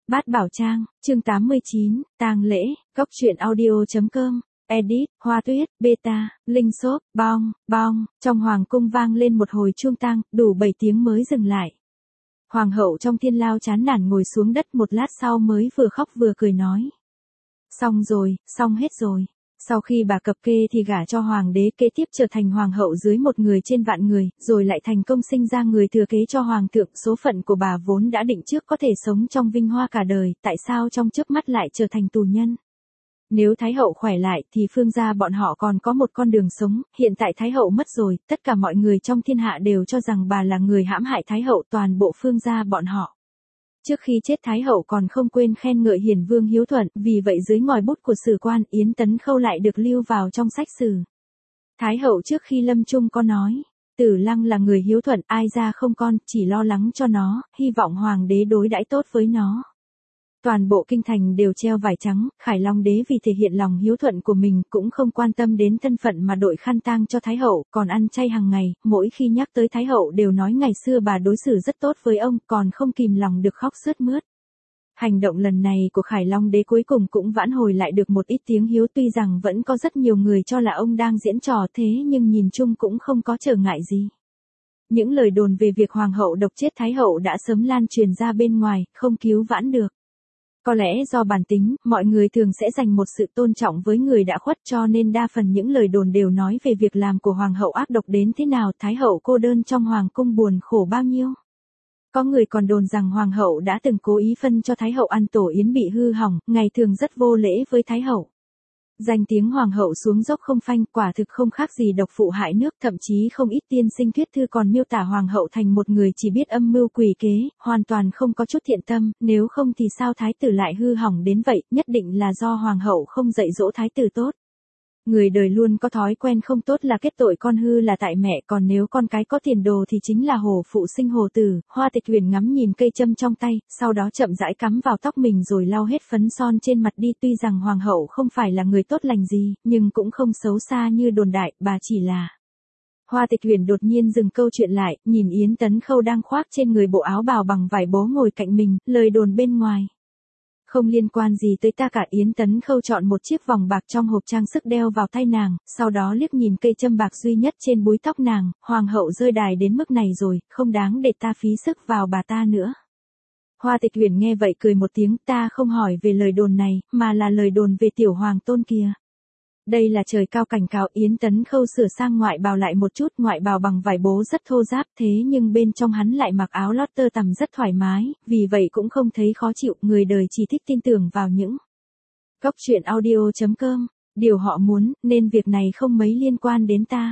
Bát Bảo Trang, chương 89, tang lễ, Cốc truyện audio.com, edit, Hoa Tuyết, beta, Linh Shop, bong, trong hoàng cung vang lên một hồi chuông tang, đủ 7 tiếng mới dừng lại. Hoàng hậu trong thiên lao chán nản ngồi xuống đất một lát sau mới vừa khóc vừa cười nói. Xong rồi, xong hết rồi. Sau khi bà cập kê thì gả cho hoàng đế, kế tiếp trở thành hoàng hậu dưới một người trên vạn người, rồi lại thành công sinh ra người thừa kế cho hoàng thượng. Số phận của bà vốn đã định trước có thể sống trong vinh hoa cả đời, tại sao trong chớp mắt lại trở thành tù nhân? Nếu Thái hậu khỏe lại thì Phương gia bọn họ còn có một con đường sống, hiện tại Thái hậu mất rồi, tất cả mọi người trong thiên hạ đều cho rằng bà là người hãm hại Thái hậu, toàn bộ Phương gia bọn họ. Trước khi chết Thái hậu còn không quên khen ngợi Hiền Vương hiếu thuận, vì vậy dưới ngòi bút của sử quan Yến Tấn Khâu lại được lưu vào trong sách sử. Thái hậu trước khi lâm chung có nói, Tử Lăng là người hiếu thuận, ai ra không con, chỉ lo lắng cho nó, hy vọng hoàng đế đối đãi tốt với nó. Toàn bộ kinh thành đều treo vải trắng, Khải Long đế vì thể hiện lòng hiếu thuận của mình cũng không quan tâm đến thân phận mà đội khăn tang cho Thái hậu, còn ăn chay hàng ngày, mỗi khi nhắc tới Thái hậu đều nói ngày xưa bà đối xử rất tốt với ông, còn không kìm lòng được khóc sướt mướt. Hành động lần này của Khải Long đế cuối cùng cũng vãn hồi lại được một ít tiếng hiếu, tuy rằng vẫn có rất nhiều người cho là ông đang diễn trò, thế nhưng nhìn chung cũng không có trở ngại gì. Những lời đồn về việc hoàng hậu độc chết Thái hậu đã sớm lan truyền ra bên ngoài, không cứu vãn được. Có lẽ do bản tính, mọi người thường sẽ dành một sự tôn trọng với người đã khuất, cho nên đa phần những lời đồn đều nói về việc làm của hoàng hậu ác độc đến thế nào, Thái hậu cô đơn trong hoàng cung buồn khổ bao nhiêu. Có người còn đồn rằng hoàng hậu đã từng cố ý phân cho Thái hậu ăn tổ yến bị hư hỏng, ngày thường rất vô lễ với Thái hậu. Danh tiếng hoàng hậu xuống dốc không phanh, quả thực không khác gì độc phụ hại nước, thậm chí không ít tiên sinh thuyết thư còn miêu tả hoàng hậu thành một người chỉ biết âm mưu quỷ kế, hoàn toàn không có chút thiện tâm, nếu không thì sao thái tử lại hư hỏng đến vậy, nhất định là do hoàng hậu không dạy dỗ thái tử tốt. Người đời luôn có thói quen không tốt là kết tội con hư là tại mẹ, còn nếu con cái có tiền đồ thì chính là hổ phụ sinh hổ tử. Hoa Tịch Huyền ngắm nhìn cây châm trong tay, sau đó chậm rãi cắm vào tóc mình rồi lau hết phấn son trên mặt đi, tuy rằng hoàng hậu không phải là người tốt lành gì, nhưng cũng không xấu xa như đồn đại, bà chỉ là... Hoa Tịch Huyền đột nhiên dừng câu chuyện lại, nhìn Yến Tấn Khâu đang khoác trên người bộ áo bào bằng vải bố ngồi cạnh mình, lời đồn bên ngoài. Không liên quan gì tới ta cả. Yến Tấn Khâu chọn một chiếc vòng bạc trong hộp trang sức đeo vào tay nàng, sau đó liếc nhìn cây châm bạc duy nhất trên búi tóc nàng, hoàng hậu rơi đài đến mức này rồi, không đáng để ta phí sức vào bà ta nữa. Hoa Tịch Huyền nghe vậy cười một tiếng, ta không hỏi về lời đồn này, mà là lời đồn về tiểu hoàng tôn kia. Đây là trời cao cảnh cáo. Yến Tấn Khâu sửa sang ngoại bào lại một chút, ngoại bào bằng vải bố rất thô ráp, thế nhưng bên trong hắn lại mặc áo lót tơ tằm rất thoải mái, vì vậy cũng không thấy khó chịu, người đời chỉ thích tin tưởng vào những Cốc truyện audio.com, điều họ muốn, nên việc này không mấy liên quan đến ta.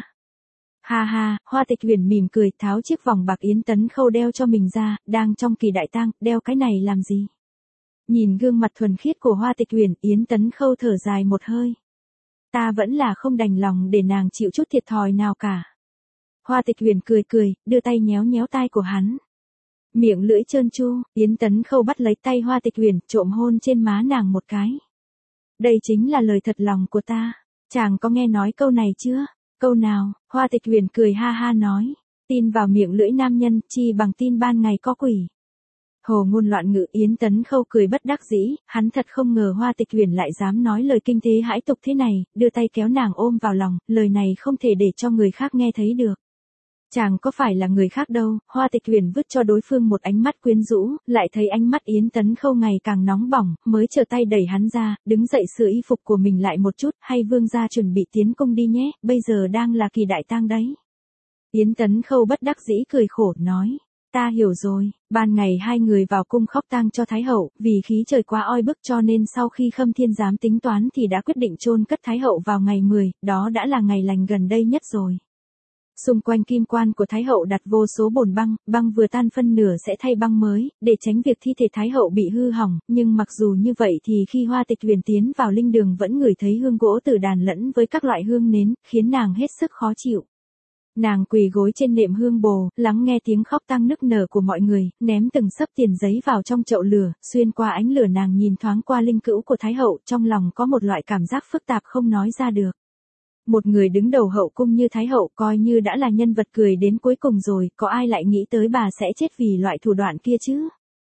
Ha ha, Hoa Tịch Huyền mỉm cười, tháo chiếc vòng bạc Yến Tấn Khâu đeo cho mình ra, đang trong kỳ đại tang, đeo cái này làm gì? Nhìn gương mặt thuần khiết của Hoa Tịch Huyền, Yến Tấn Khâu thở dài một hơi. Ta vẫn là không đành lòng để nàng chịu chút thiệt thòi nào cả. Hoa Tịch Huyền cười, đưa tay nhéo nhéo tai của hắn. Miệng lưỡi trơn tru, Yến Tấn Khâu bắt lấy tay Hoa Tịch Huyền, trộm hôn trên má nàng một cái. Đây chính là lời thật lòng của ta. Chàng có nghe nói câu này chưa? Câu nào? Hoa Tịch Huyền cười ha ha nói. Tin vào miệng lưỡi nam nhân, chi bằng tin ban ngày có quỷ. Hồ ngôn loạn ngữ. Yến Tấn Khâu cười bất đắc dĩ, hắn thật không ngờ Hoa Tịch Huyền lại dám nói lời kinh thế hãi tục thế này, đưa tay kéo nàng ôm vào lòng, lời này không thể để cho người khác nghe thấy được. Chàng có phải là người khác đâu. Hoa Tịch Huyền vứt cho đối phương một ánh mắt quyến rũ, lại thấy ánh mắt Yến Tấn Khâu ngày càng nóng bỏng, mới trở tay đẩy hắn ra, đứng dậy sửa y phục của mình lại một chút, hay vương gia chuẩn bị tiến công đi nhé, bây giờ đang là kỳ đại tang đấy. Yến Tấn Khâu bất đắc dĩ cười khổ, nói. Ta hiểu rồi. Ban ngày hai người vào cung khóc tang cho Thái hậu, vì khí trời quá oi bức cho nên sau khi Khâm Thiên Giám tính toán thì đã quyết định chôn cất Thái hậu vào ngày 10, đó đã là ngày lành gần đây nhất rồi. Xung quanh kim quan của Thái hậu đặt vô số bồn băng, băng vừa tan phân nửa sẽ thay băng mới, để tránh việc thi thể Thái hậu bị hư hỏng, nhưng mặc dù như vậy thì khi Hoa Tịch Huyền tiến vào linh đường vẫn ngửi thấy hương gỗ tử đàn lẫn với các loại hương nến, khiến nàng hết sức khó chịu. Nàng quỳ gối trên nệm hương bồ, lắng nghe tiếng khóc tang nức nở của mọi người, ném từng xấp tiền giấy vào trong chậu lửa, xuyên qua ánh lửa nàng nhìn thoáng qua linh cữu của Thái hậu, trong lòng có một loại cảm giác phức tạp không nói ra được. Một người đứng đầu hậu cung như Thái hậu coi như đã là nhân vật cười đến cuối cùng rồi, có ai lại nghĩ tới bà sẽ chết vì loại thủ đoạn kia chứ?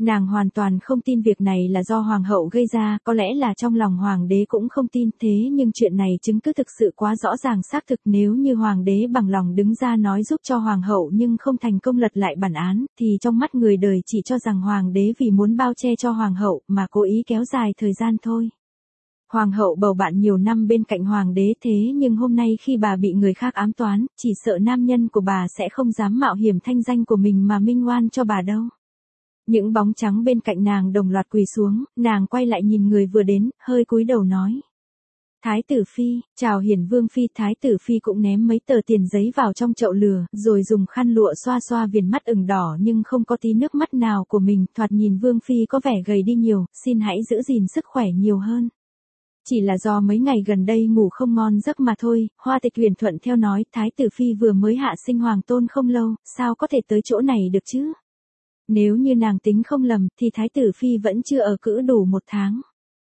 Nàng hoàn toàn không tin việc này là do hoàng hậu gây ra, có lẽ là trong lòng hoàng đế cũng không tin, thế nhưng chuyện này chứng cứ thực sự quá rõ ràng xác thực, nếu như hoàng đế bằng lòng đứng ra nói giúp cho hoàng hậu nhưng không thành công lật lại bản án, thì trong mắt người đời chỉ cho rằng hoàng đế vì muốn bao che cho hoàng hậu mà cố ý kéo dài thời gian thôi. Hoàng hậu bầu bạn nhiều năm bên cạnh hoàng đế, thế nhưng hôm nay khi bà bị người khác ám toán, chỉ sợ nam nhân của bà sẽ không dám mạo hiểm thanh danh của mình mà minh oan cho bà đâu. Những bóng trắng bên cạnh nàng đồng loạt quỳ xuống, nàng quay lại nhìn người vừa đến, hơi cúi đầu nói. Thái tử phi, chào hiển vương phi. Thái tử phi cũng ném mấy tờ tiền giấy vào trong chậu lửa, rồi dùng khăn lụa xoa xoa viền mắt ửng đỏ nhưng không có tí nước mắt nào của mình, thoạt nhìn vương phi có vẻ gầy đi nhiều, xin hãy giữ gìn sức khỏe nhiều hơn. Chỉ là do mấy ngày gần đây ngủ không ngon giấc mà thôi. Hoa Tịch Huyền thuận theo nói, Thái tử phi vừa mới hạ sinh hoàng tôn không lâu, sao có thể tới chỗ này được chứ? Nếu như nàng tính không lầm, thì Thái tử phi vẫn chưa ở cữ đủ 1 tháng.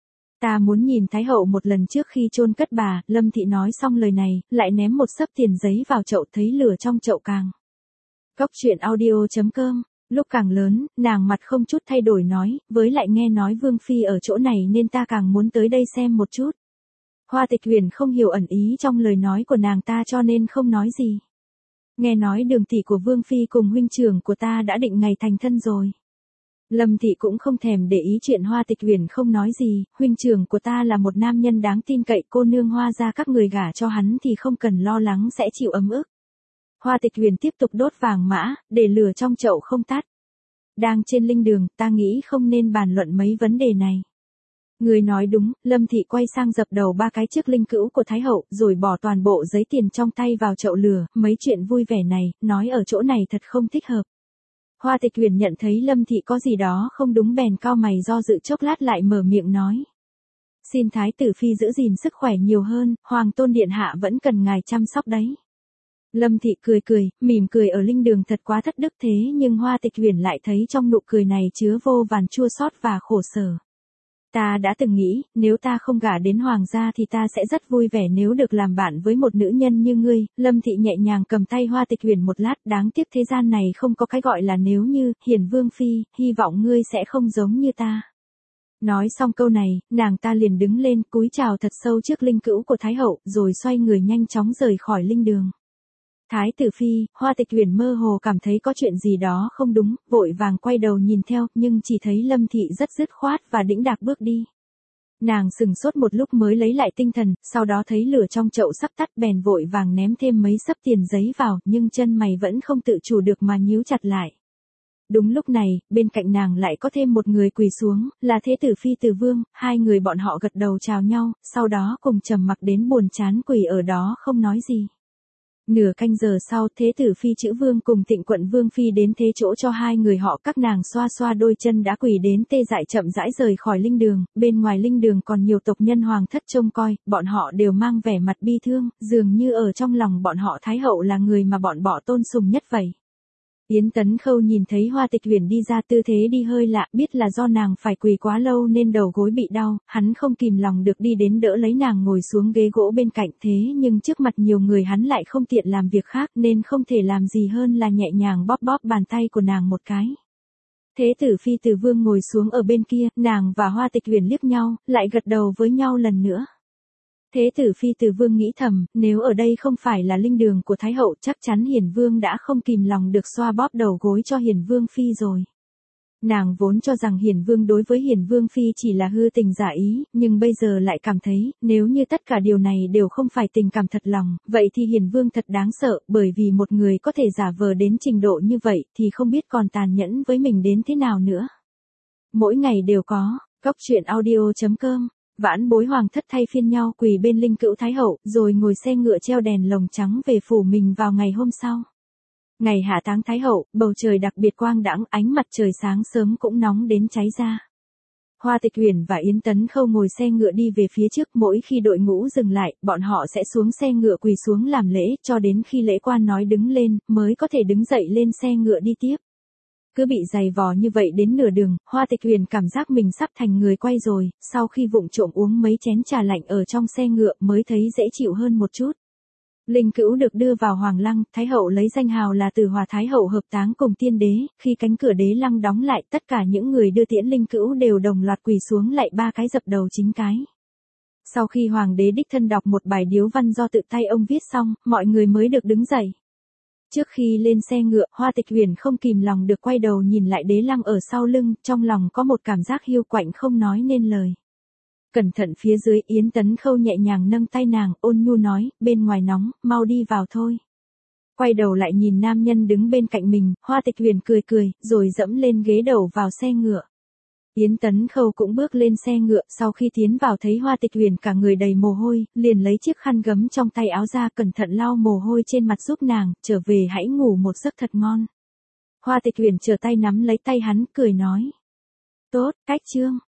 Ta muốn nhìn Thái hậu một lần trước khi chôn cất bà. Lâm Thị nói xong lời này, lại ném một xấp tiền giấy vào chậu, thấy lửa trong chậu càng. Cốc truyện audio.com. Lúc càng lớn, nàng mặt không chút thay đổi nói, với lại nghe nói vương phi ở chỗ này nên ta càng muốn tới đây xem một chút. Hoa Tịch Huyền không hiểu ẩn ý trong lời nói của nàng ta cho nên không nói gì. Nghe nói Đường tỷ của vương phi cùng huynh trưởng của ta đã định ngày thành thân rồi. Lâm Thị cũng không thèm để ý chuyện Hoa Tịch Huyền không nói gì, huynh trưởng của ta là một nam nhân đáng tin cậy, cô nương Hoa gia các người gả cho hắn thì không cần lo lắng sẽ chịu ấm ức. Hoa Tịch Huyền tiếp tục đốt vàng mã, để lửa trong chậu không tắt. Đang trên linh đường, ta nghĩ không nên bàn luận mấy vấn đề này. Người nói đúng. Lâm Thị quay sang dập đầu 3 cái trước linh cữu của Thái hậu, rồi bỏ toàn bộ giấy tiền trong tay vào chậu lửa. Mấy chuyện vui vẻ này, nói ở chỗ này thật không thích hợp. Hoa Tịch Huyền nhận thấy Lâm Thị có gì đó không đúng bèn cau mày do dự chốc lát lại mở miệng nói. Xin Thái tử phi giữ gìn sức khỏe nhiều hơn, hoàng tôn điện hạ vẫn cần ngài chăm sóc đấy. Lâm Thị cười, mỉm cười ở linh đường thật quá thất đức, thế nhưng Hoa Tịch Huyền lại thấy trong nụ cười này chứa vô vàn chua xót và khổ sở. Ta đã từng nghĩ, nếu ta không gả đến hoàng gia thì ta sẽ rất vui vẻ nếu được làm bạn với một nữ nhân như ngươi. Lâm Thị nhẹ nhàng cầm tay Hoa Tịch Huyền một lát, đáng tiếc thế gian này không có cái gọi là nếu như, hiển vương phi, hy vọng ngươi sẽ không giống như ta. Nói xong câu này, nàng ta liền đứng lên, cúi chào thật sâu trước linh cữu của Thái hậu, rồi xoay người nhanh chóng rời khỏi linh đường. Thái tử phi, Hoa Tịch Huyền mơ hồ cảm thấy có chuyện gì đó không đúng, vội vàng quay đầu nhìn theo, nhưng chỉ thấy Lâm Thị rất dứt khoát và đĩnh đạc bước đi. Nàng sừng sốt một lúc mới lấy lại tinh thần, sau đó thấy lửa trong chậu sắp tắt bèn vội vàng ném thêm mấy xấp tiền giấy vào, nhưng chân mày vẫn không tự chủ được mà nhíu chặt lại. Đúng lúc này, bên cạnh nàng lại có thêm một người quỳ xuống, là Thế tử phi Từ Vương. Hai người bọn họ gật đầu chào nhau, sau đó cùng trầm mặc đến buồn chán quỳ ở đó không nói gì. Nửa canh giờ sau, Thế tử phi Chữ Vương cùng Tịnh quận Vương phi đến thế chỗ cho hai người họ, các nàng xoa xoa đôi chân đã quỳ đến tê dại chậm rãi rời khỏi linh đường. Bên ngoài linh đường còn nhiều tộc nhân hoàng thất trông coi, bọn họ đều mang vẻ mặt bi thương, dường như ở trong lòng bọn họ Thái hậu là người mà bọn họ tôn sùng nhất vậy. Yến Tấn Khâu nhìn thấy Hoa Tịch Huyền đi ra, tư thế đi hơi lạ, biết là do nàng phải quỳ quá lâu nên đầu gối bị đau, hắn không kìm lòng được đi đến đỡ lấy nàng ngồi xuống ghế gỗ bên cạnh, thế nhưng trước mặt nhiều người hắn lại không tiện làm việc khác nên không thể làm gì hơn là nhẹ nhàng bóp bóp bàn tay của nàng một cái. Thế tử phi Từ Vương ngồi xuống ở bên kia, nàng và Hoa Tịch Huyền liếc nhau, lại gật đầu với nhau lần nữa. Thế tử phi Từ Vương nghĩ thầm, nếu ở đây không phải là linh đường của Thái hậu chắc chắn Hiển Vương đã không kìm lòng được xoa bóp đầu gối cho Hiển Vương phi rồi. Nàng vốn cho rằng Hiển Vương đối với Hiển Vương phi chỉ là hư tình giả ý, nhưng bây giờ lại cảm thấy, nếu như tất cả điều này đều không phải tình cảm thật lòng, vậy thì Hiển Vương thật đáng sợ, bởi vì một người có thể giả vờ đến trình độ như vậy thì không biết còn tàn nhẫn với mình đến thế nào nữa. Mỗi ngày đều có, cốc truyện audio.com. Vãn bối hoàng thất thay phiên nhau quỳ bên linh cữu Thái hậu, rồi ngồi xe ngựa treo đèn lồng trắng về phủ mình vào ngày hôm sau. Ngày hạ táng Thái hậu, bầu trời đặc biệt quang đãng, ánh mặt trời sáng sớm cũng nóng đến cháy ra. Hoa Tịch Huyền và Yến Tấn Khâu ngồi xe ngựa đi về phía trước, mỗi khi đội ngũ dừng lại, bọn họ sẽ xuống xe ngựa quỳ xuống làm lễ, cho đến khi lễ quan nói đứng lên, mới có thể đứng dậy lên xe ngựa đi tiếp. Cứ bị giày vò như vậy đến nửa đường, Hoa Tịch Huyền cảm giác mình sắp thành người quay rồi, sau khi vụng trộm uống mấy chén trà lạnh ở trong xe ngựa mới thấy dễ chịu hơn một chút. Linh Cữu được đưa vào Hoàng Lăng, Thái hậu lấy danh hào là Từ Hòa Thái hậu hợp táng cùng tiên đế, khi cánh cửa đế lăng đóng lại, tất cả những người đưa tiễn Linh Cữu đều đồng loạt quỳ xuống lạy 3 cái dập đầu chính cái. Sau khi hoàng đế đích thân đọc một bài điếu văn do tự tay ông viết xong, mọi người mới được đứng dậy. Trước khi lên xe ngựa, Hoa Tịch Huyền không kìm lòng được quay đầu nhìn lại đế lăng ở sau lưng, trong lòng có một cảm giác hiu quạnh không nói nên lời. Cẩn thận phía dưới, Yến Tấn Khâu nhẹ nhàng nâng tay nàng, ôn nhu nói, bên ngoài nóng, mau đi vào thôi. Quay đầu lại nhìn nam nhân đứng bên cạnh mình, Hoa Tịch Huyền cười cười, rồi dẫm lên ghế đầu vào xe ngựa. Yến Tấn Khâu cũng bước lên xe ngựa, sau khi tiến vào thấy Hoa Tịch Huyền cả người đầy mồ hôi, liền lấy chiếc khăn gấm trong tay áo ra cẩn thận lau mồ hôi trên mặt giúp nàng, trở về hãy ngủ một giấc thật ngon. Hoa Tịch Huyền trở tay nắm lấy tay hắn, cười nói. Tốt, Cách Trương.